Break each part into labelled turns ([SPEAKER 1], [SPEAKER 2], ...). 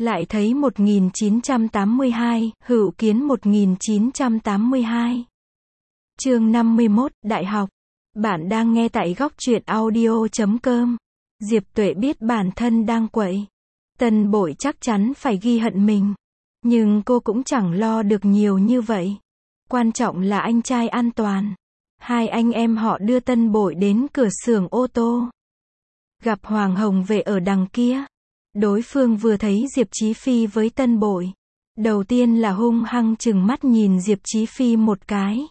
[SPEAKER 1] Lại thấy 1982, Hữu Kiến 1982. Chương 51, Đại học. Bạn đang nghe tại góc truyện audio.com. Diệp Tuệ biết bản thân đang quậy. Tân Bội chắc chắn phải ghi hận mình. Nhưng cô cũng chẳng lo được nhiều như vậy. Quan trọng là anh trai an toàn. Hai anh em họ đưa Tân Bội đến cửa xưởng ô tô. Gặp Hoàng Hồng Vệ ở đằng kia. Đối phương vừa thấy Diệp Chí Phi với Tân Bội. Đầu tiên là hung hăng trừng mắt nhìn Diệp Chí Phi một cái.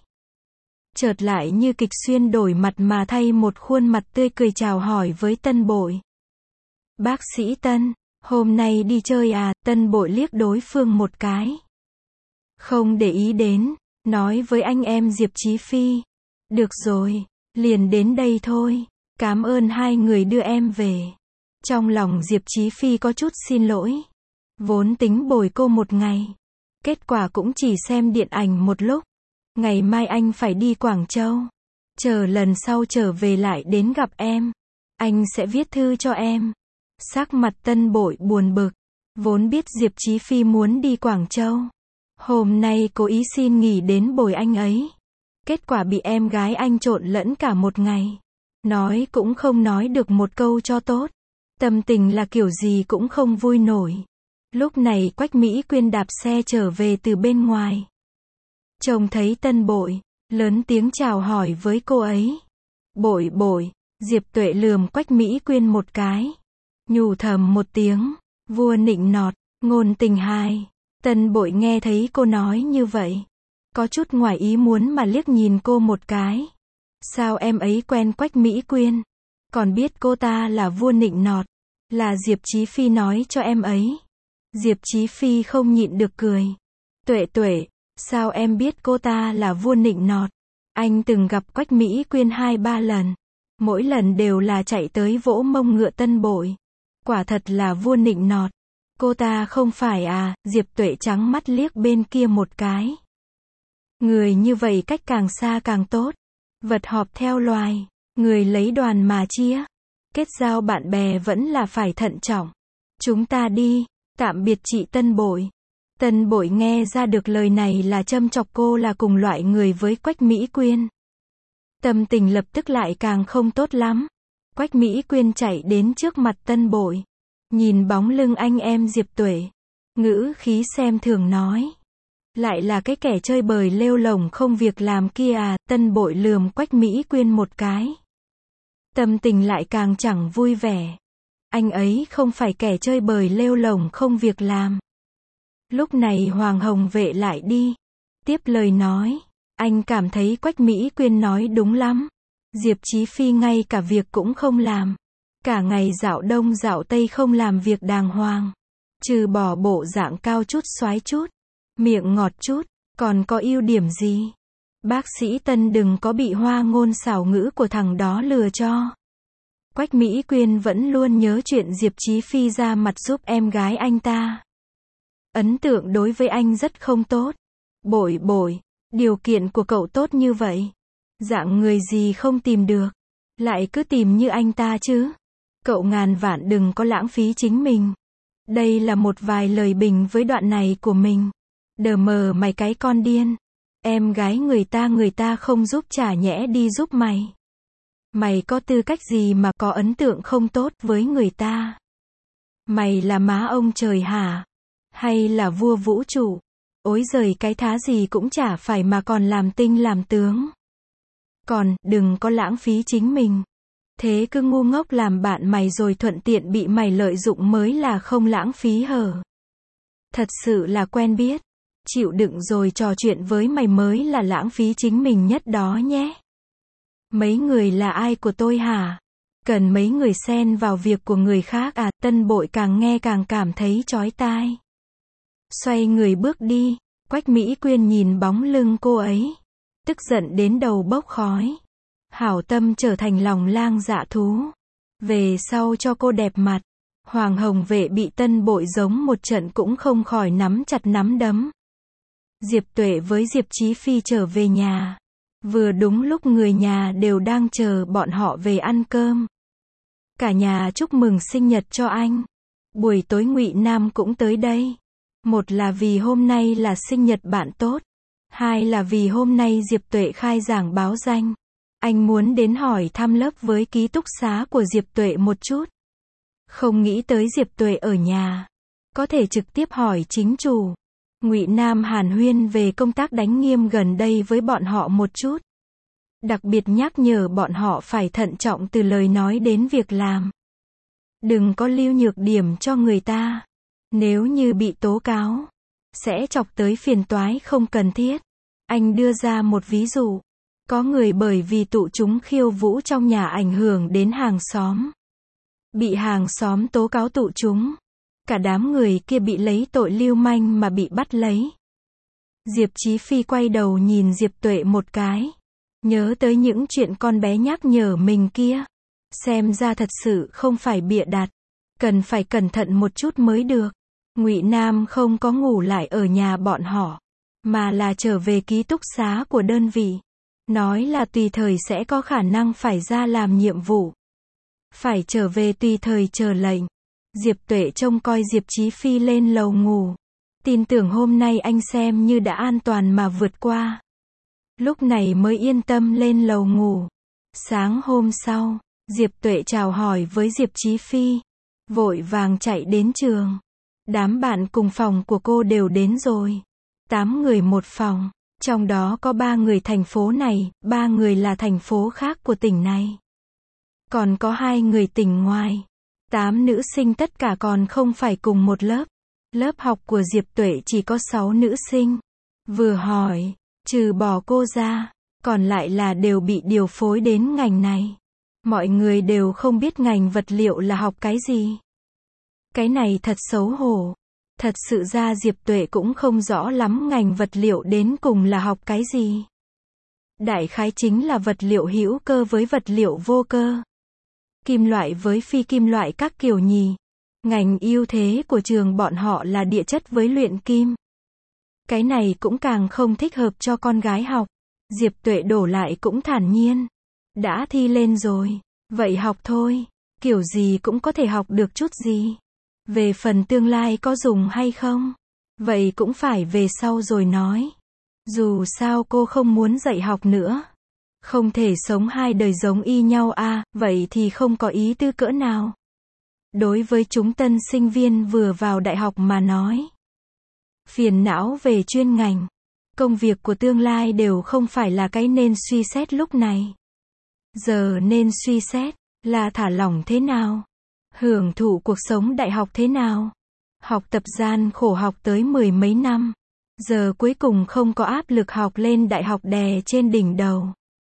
[SPEAKER 1] Chợt lại như kịch xuyên đổi mặt mà thay một khuôn mặt tươi cười chào hỏi với Tân Bội. Bác sĩ Tân, hôm nay đi chơi à? Tân Bội liếc đối phương một cái. Không để ý đến, nói với anh em Diệp Chí Phi. Được rồi, liền đến đây thôi, cảm ơn hai người đưa em về. Trong lòng Diệp Chí Phi có chút xin lỗi. Vốn tính bồi cô một ngày. Kết quả cũng chỉ xem điện ảnh một lúc. Ngày mai anh phải đi Quảng Châu. Chờ lần sau trở về lại đến gặp em. Anh sẽ viết thư cho em. Sắc mặt Tân Bội buồn bực. Vốn biết Diệp Chí Phi muốn đi Quảng Châu. Hôm nay cố ý xin nghỉ đến bồi anh ấy. Kết quả bị em gái anh trộn lẫn cả một ngày. Nói cũng không nói được một câu cho tốt. Tâm tình là kiểu gì cũng không vui nổi. Lúc này Quách Mỹ Quyên đạp xe trở về từ bên ngoài. Trông thấy Tân Bội, lớn tiếng chào hỏi với cô ấy. Bội bội, Diệp Tuệ lườm Quách Mỹ Quyên một cái. Nhủ thầm một tiếng, vua nịnh nọt, ngôn tình hài. Tân Bội nghe thấy cô nói như vậy. Có chút ngoài ý muốn mà liếc nhìn cô một cái. Sao em ấy quen Quách Mỹ Quyên? Còn biết cô ta là vua nịnh nọt. Là Diệp Chí Phi nói cho em ấy. Diệp Chí Phi không nhịn được cười. Tuệ Tuệ, sao em biết cô ta là vua nịnh nọt? Anh từng gặp Quách Mỹ Quyên 2-3 lần. Mỗi lần đều là chạy tới vỗ mông ngựa Tân Bội. Quả thật là vua nịnh nọt. Cô ta không phải à? Diệp Tuệ trắng mắt liếc bên kia một cái. Người như vậy cách càng xa càng tốt. Vật họp theo loài. Người lấy đoàn mà chia. Kết giao bạn bè vẫn là phải thận trọng. Chúng ta đi. Tạm biệt chị Tân Bội. Tân Bội nghe ra được lời này là châm chọc cô là cùng loại người với Quách Mỹ Quyên. Tâm tình lập tức lại càng không tốt lắm. Quách Mỹ Quyên chạy đến trước mặt Tân Bội. Nhìn bóng lưng anh em Diệp Tuệ. Ngữ khí xem thường nói. Lại là cái kẻ chơi bời lêu lổng không việc làm kia à? Tân Bội lườm Quách Mỹ Quyên một cái. Tâm tình lại càng chẳng vui vẻ. Anh ấy không phải kẻ chơi bời lêu lổng không việc làm. Lúc này Hoàng Hồng Vệ lại đi. Tiếp lời nói. Anh cảm thấy Quách Mỹ Quyên nói đúng lắm. Diệp Chí Phi ngay cả việc cũng không làm. Cả ngày dạo đông dạo tây không làm việc đàng hoàng. Trừ bỏ bộ dạng cao chút xoái chút. Miệng ngọt chút. Còn có ưu điểm gì? Bác sĩ Tân đừng có bị hoa ngôn xảo ngữ của thằng đó lừa cho. Quách Mỹ Quyên vẫn luôn nhớ chuyện Diệp Chí Phi ra mặt giúp em gái anh ta. Ấn tượng đối với anh rất không tốt. Bội bội, điều kiện của cậu tốt như vậy. Dạng người gì không tìm được. Lại cứ tìm như anh ta chứ. Cậu ngàn vạn đừng có lãng phí chính mình. Đây là một vài lời bình với đoạn này của mình. Đờ mờ mày cái con điên. Em gái người ta không giúp chả nhẽ đi giúp mày. Mày có tư cách gì mà có ấn tượng không tốt với người ta? Mày là má ông trời hả? Hay là vua vũ trụ? Ối giời cái thá gì cũng chả phải mà còn làm tinh làm tướng. Còn, đừng có lãng phí chính mình. Thế cứ ngu ngốc làm bạn mày rồi thuận tiện bị mày lợi dụng mới là không lãng phí hở. Thật sự là quen biết. Chịu đựng rồi trò chuyện với mày mới là lãng phí chính mình nhất đó nhé. Mấy người là ai của tôi hả? Cần mấy người xen vào việc của người khác à? Tân Bội càng nghe càng cảm thấy chói tai. Xoay người bước đi. Quách Mỹ Quyên nhìn bóng lưng cô ấy. Tức giận đến đầu bốc khói. Hảo tâm trở thành lòng lang dạ thú. Về sau cho cô đẹp mặt. Hoàng Hồng Vệ bị Tân Bội giống một trận cũng không khỏi nắm chặt nắm đấm. Diệp Tuệ với Diệp Chí Phi trở về nhà. Vừa đúng lúc người nhà đều đang chờ bọn họ về ăn cơm. Cả nhà chúc mừng sinh nhật cho anh. Buổi tối Ngụy Nam cũng tới đây. Một là vì hôm nay là sinh nhật bạn tốt. Hai là vì hôm nay Diệp Tuệ khai giảng báo danh. Anh muốn đến hỏi thăm lớp với ký túc xá của Diệp Tuệ một chút. Không nghĩ tới Diệp Tuệ ở nhà. Có thể trực tiếp hỏi chính chủ. Ngụy Nam hàn huyên về công tác đánh nghiêm gần đây với bọn họ một chút. Đặc biệt nhắc nhở bọn họ phải thận trọng từ lời nói đến việc làm. Đừng có lưu nhược điểm cho người ta. Nếu như bị tố cáo, sẽ chọc tới phiền toái không cần thiết. Anh đưa ra một ví dụ. Có người bởi vì tụ chúng khiêu vũ trong nhà ảnh hưởng đến hàng xóm. Bị hàng xóm tố cáo tụ chúng. Cả đám người kia bị lấy tội lưu manh mà bị bắt lấy. Diệp Chí Phi quay đầu nhìn Diệp Tuệ một cái. Nhớ tới những chuyện con bé nhắc nhở mình kia. Xem ra thật sự không phải bịa đặt. Cần phải cẩn thận một chút mới được. Ngụy Nam không có ngủ lại ở nhà bọn họ. Mà là trở về ký túc xá của đơn vị. Nói là tùy thời sẽ có khả năng phải ra làm nhiệm vụ. Phải trở về tùy thời chờ lệnh. Diệp Tuệ trông coi Diệp Chí Phi lên lầu ngủ. Tin tưởng hôm nay anh xem như đã an toàn mà vượt qua. Lúc này mới yên tâm lên lầu ngủ. Sáng hôm sau, Diệp Tuệ chào hỏi với Diệp Chí Phi. Vội vàng chạy đến trường. Đám bạn cùng phòng của cô đều đến rồi. 8 người một phòng. Trong đó có 3 người thành phố này, 3 người là thành phố khác của tỉnh này. Còn có 2 người tỉnh ngoài. 8 nữ sinh tất cả còn không phải cùng một lớp. Lớp học của Diệp Tuệ chỉ có 6 nữ sinh. Vừa hỏi, trừ bỏ cô ra, còn lại là đều bị điều phối đến ngành này. Mọi người đều không biết ngành vật liệu là học cái gì. Cái này thật xấu hổ. Thật sự ra Diệp Tuệ cũng không rõ lắm ngành vật liệu đến cùng là học cái gì. Đại khái chính là vật liệu hữu cơ với vật liệu vô cơ. Kim loại với phi kim loại các kiểu nhì. Ngành ưu thế của trường bọn họ là địa chất với luyện kim. Cái này cũng càng không thích hợp cho con gái học. Diệp Tuệ đổ lại cũng thản nhiên. Đã thi lên rồi. Vậy học thôi. Kiểu gì cũng có thể học được chút gì. Về phần tương lai có dùng hay không? Vậy cũng phải về sau rồi nói. Dù sao cô không muốn dạy học nữa. Không thể sống hai đời giống y nhau à, vậy thì không có ý tư cỡ nào. Đối với chúng tân sinh viên vừa vào đại học mà nói. Phiền não về chuyên ngành. Công việc của tương lai đều không phải là cái nên suy xét lúc này. Giờ nên suy xét là thả lỏng thế nào? Hưởng thụ cuộc sống đại học thế nào? Học tập gian khổ học tới 10 mấy năm. Giờ cuối cùng không có áp lực học lên đại học đè trên đỉnh đầu.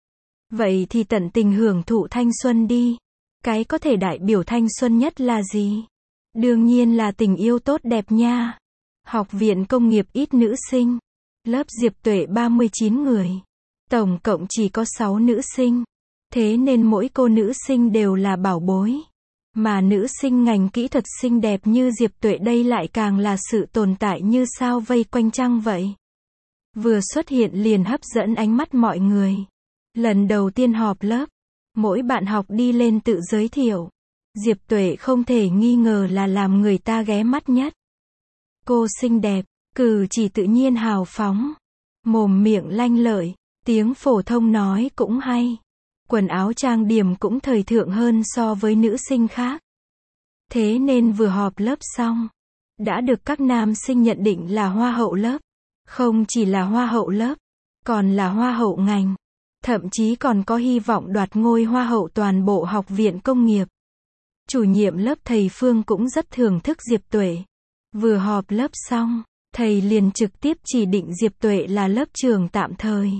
[SPEAKER 1] Vậy thì tận tình hưởng thụ thanh xuân đi. Cái có thể đại biểu thanh xuân nhất là gì? Đương nhiên là tình yêu tốt đẹp nha. Học viện công nghiệp ít nữ sinh. Lớp Diệp Tuệ 39 người. Tổng cộng chỉ có 6 nữ sinh. Thế nên mỗi cô nữ sinh đều là bảo bối. Mà nữ sinh ngành kỹ thuật xinh đẹp như Diệp Tuệ đây lại càng là sự tồn tại như sao vây quanh trăng vậy. Vừa xuất hiện liền hấp dẫn ánh mắt mọi người. Lần đầu tiên họp lớp, mỗi bạn học đi lên tự giới thiệu. Diệp Tuệ không thể nghi ngờ là làm người ta ghé mắt nhất. Cô xinh đẹp, cử chỉ tự nhiên hào phóng, mồm miệng lanh lợi, tiếng phổ thông nói cũng hay. Quần áo trang điểm cũng thời thượng hơn so với nữ sinh khác. Thế nên vừa họp lớp xong, đã được các nam sinh nhận định là hoa hậu lớp. Không chỉ là hoa hậu lớp, còn là hoa hậu ngành. Thậm chí còn có hy vọng đoạt ngôi hoa hậu toàn bộ học viện công nghiệp. Chủ nhiệm lớp thầy Phương cũng rất thưởng thức Diệp Tuệ. Vừa họp lớp xong, thầy liền trực tiếp chỉ định Diệp Tuệ là lớp trưởng tạm thời.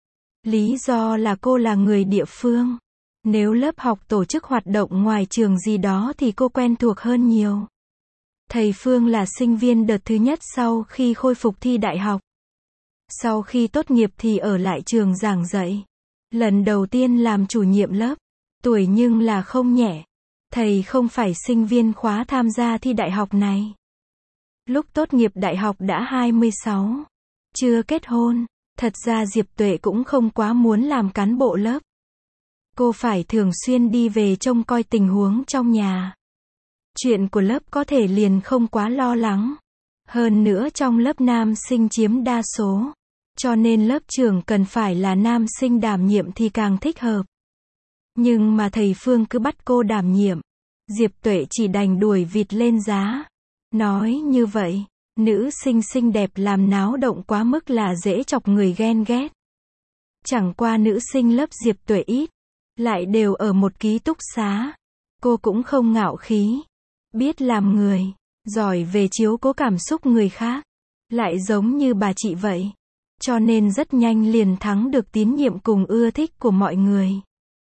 [SPEAKER 1] Lý do là cô là người địa phương. Nếu lớp học tổ chức hoạt động ngoài trường gì đó thì cô quen thuộc hơn nhiều. Thầy Phương là sinh viên đợt thứ nhất sau khi khôi phục thi đại học. Sau khi tốt nghiệp thì ở lại trường giảng dạy. Lần đầu tiên làm chủ nhiệm lớp. Tuổi nhưng là không nhẹ. Thầy không phải sinh viên khóa tham gia thi đại học này. Lúc tốt nghiệp đại học đã 26. Chưa kết hôn. Thật ra Diệp Tuệ cũng không quá muốn làm cán bộ lớp. Cô phải thường xuyên đi về trông coi tình huống trong nhà. Chuyện của lớp có thể liền không quá lo lắng. Hơn nữa trong lớp nam sinh chiếm đa số. Cho nên lớp trưởng cần phải là nam sinh đảm nhiệm thì càng thích hợp. Nhưng mà thầy Phương cứ bắt cô đảm nhiệm. Diệp Tuệ chỉ đành đuổi vịt lên giá. Nói như vậy, nữ sinh xinh đẹp làm náo động quá mức là dễ chọc người ghen ghét. Chẳng qua nữ sinh lớp Diệp Tuệ ít, lại đều ở một ký túc xá. Cô cũng không ngạo khí, biết làm người, giỏi về chiếu cố cảm xúc người khác, lại giống như bà chị vậy. Cho nên rất nhanh liền thắng được tín nhiệm cùng ưa thích của mọi người.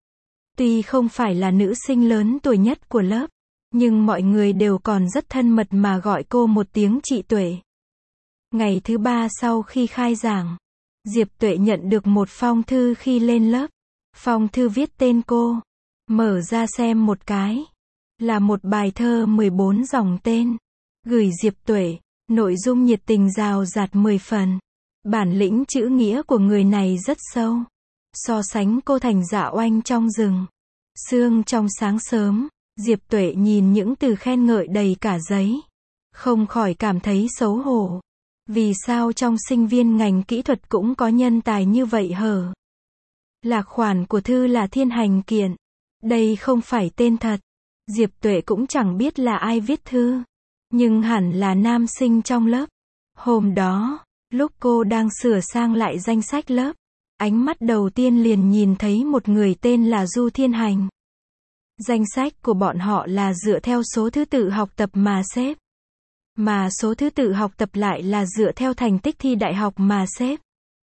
[SPEAKER 1] Tuy không phải là nữ sinh lớn tuổi nhất của lớp, nhưng mọi người đều còn rất thân mật mà gọi cô một tiếng chị Tuệ. Ngày thứ 3 sau khi khai giảng, Diệp Tuệ nhận được một phong thư khi lên lớp. Phong thư viết tên cô. Mở ra xem một cái. Là một bài thơ 14 dòng tên. Gửi Diệp Tuệ. Nội dung nhiệt tình rào rạt 10 phần. Bản lĩnh chữ nghĩa của người này rất sâu. So sánh cô thành Dạ Oanh trong rừng. Sương trong sáng sớm, Diệp Tuệ nhìn những từ khen ngợi đầy cả giấy. Không khỏi cảm thấy xấu hổ. Vì sao trong sinh viên ngành kỹ thuật cũng có nhân tài như vậy hở? Lạc khoản của thư là Thiên Hành Kiện. Đây không phải tên thật. Diệp Tuệ cũng chẳng biết là ai viết thư. Nhưng hẳn là nam sinh trong lớp. Hôm đó, lúc cô đang sửa sang lại danh sách lớp, ánh mắt đầu tiên liền nhìn thấy một người tên là Du Thiên Hành. Danh sách của bọn họ là dựa theo số thứ tự học tập mà xếp. Mà số thứ tự học tập lại là dựa theo thành tích thi đại học mà xếp.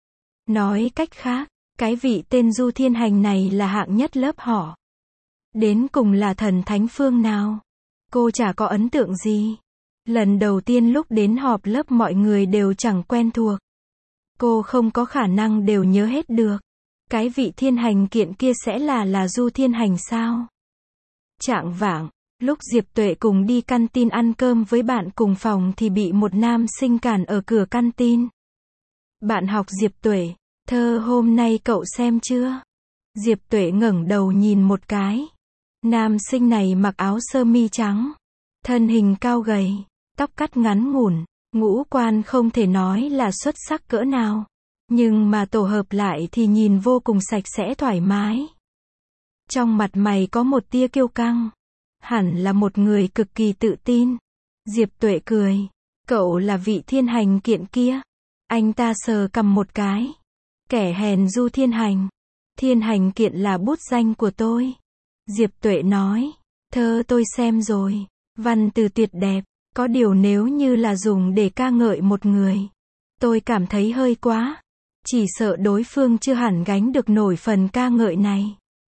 [SPEAKER 1] Nói cách khác, cái vị tên Du Thiên Hành này là hạng nhất lớp họ. Đến cùng là thần thánh phương nào? Cô chả có ấn tượng gì. Lần đầu tiên lúc đến họp lớp mọi người đều chẳng quen thuộc. Cô không có khả năng đều nhớ hết được. Cái vị Thiên Hành Kiện kia sẽ là Du Thiên Hành sao? Chạng vạng, lúc Diệp Tuệ cùng đi căn tin ăn cơm với bạn cùng phòng thì bị một nam sinh cản ở cửa căn tin. Bạn học Diệp Tuệ, thơ hôm nay cậu xem chưa? Diệp Tuệ ngẩng đầu nhìn một cái. Nam sinh này mặc áo sơ mi trắng, thân hình cao gầy, tóc cắt ngắn ngủn, ngũ quan không thể nói là xuất sắc cỡ nào, nhưng mà tổ hợp lại thì nhìn vô cùng sạch sẽ thoải mái. Trong mặt mày có một tia kiêu căng, hẳn là một người cực kỳ tự tin. Diệp Tuệ cười, cậu là vị Thiên Hành Kiện kia. Anh ta sờ cằm một cái. Kẻ hèn Du Thiên Hành. Thiên Hành Kiện là bút danh của tôi. Diệp Tuệ nói, thơ tôi xem rồi, văn từ tuyệt đẹp, có điều nếu như là dùng để ca ngợi một người, tôi cảm thấy hơi quá, chỉ sợ đối phương chưa hẳn gánh được nổi phần ca ngợi này.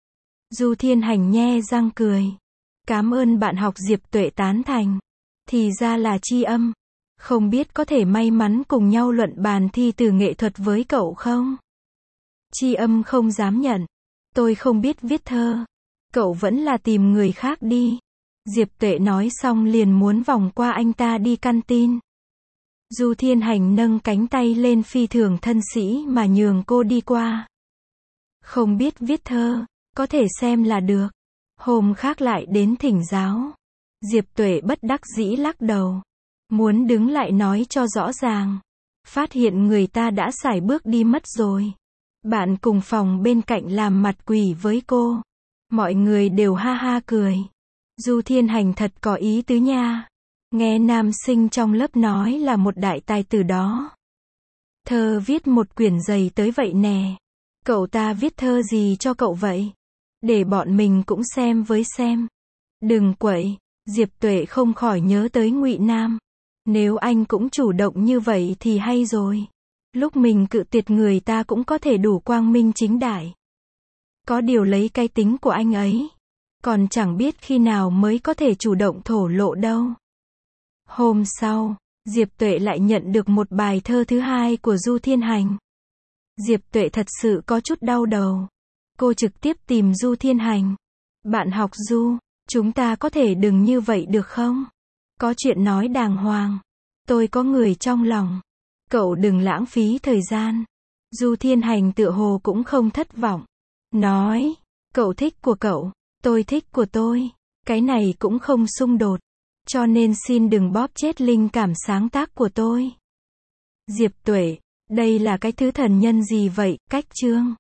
[SPEAKER 1] Du Thiên Hành nhe răng cười, cảm ơn bạn học. Diệp Tuệ tán thành, thì ra là tri âm, không biết có thể may mắn cùng nhau luận bàn thi từ nghệ thuật với cậu không? Tri âm không dám nhận, tôi không biết viết thơ. Cậu vẫn là tìm người khác đi. Diệp Tuệ nói xong liền muốn vòng qua anh ta đi căn tin. Du Thiên Hành nâng cánh tay lên phi thường thân sĩ mà nhường cô đi qua. Không biết viết thơ, có thể xem là được. Hôm khác lại đến thỉnh giáo. Diệp Tuệ bất đắc dĩ lắc đầu. Muốn đứng lại nói cho rõ ràng. Phát hiện người ta đã sải bước đi mất rồi. Bạn cùng phòng bên cạnh làm mặt quỷ với cô. Mọi người đều ha ha cười. Du Thiên Hành thật có ý tứ nha. Nghe nam sinh trong lớp nói là một đại tài tử đó. Thơ viết một quyển dày tới vậy nè. Cậu ta viết thơ gì cho cậu vậy? Để bọn mình cũng xem với xem. Đừng quậy. Diệp Tuệ không khỏi nhớ tới Ngụy Nam. Nếu anh cũng chủ động như vậy thì hay rồi. Lúc mình cự tuyệt người ta cũng có thể đủ quang minh chính đại. Có điều lấy cái tính của anh ấy, còn chẳng biết khi nào mới có thể chủ động thổ lộ đâu. Hôm sau, Diệp Tuệ lại nhận được một bài thơ thứ hai của Du Thiên Hành. Diệp Tuệ thật sự có chút đau đầu. Cô trực tiếp tìm Du Thiên Hành. Bạn học Du, chúng ta có thể đừng như vậy được không? Có chuyện nói đàng hoàng. Tôi có người trong lòng. Cậu đừng lãng phí thời gian. Du Thiên Hành tựa hồ cũng không thất vọng. Nói, cậu thích của cậu, tôi thích của tôi. Cái này cũng không xung đột. Cho nên xin đừng bóp chết linh cảm sáng tác của tôi. Diệp Tuệ, đây là cái thứ thần nhân gì vậy, Cách Chương?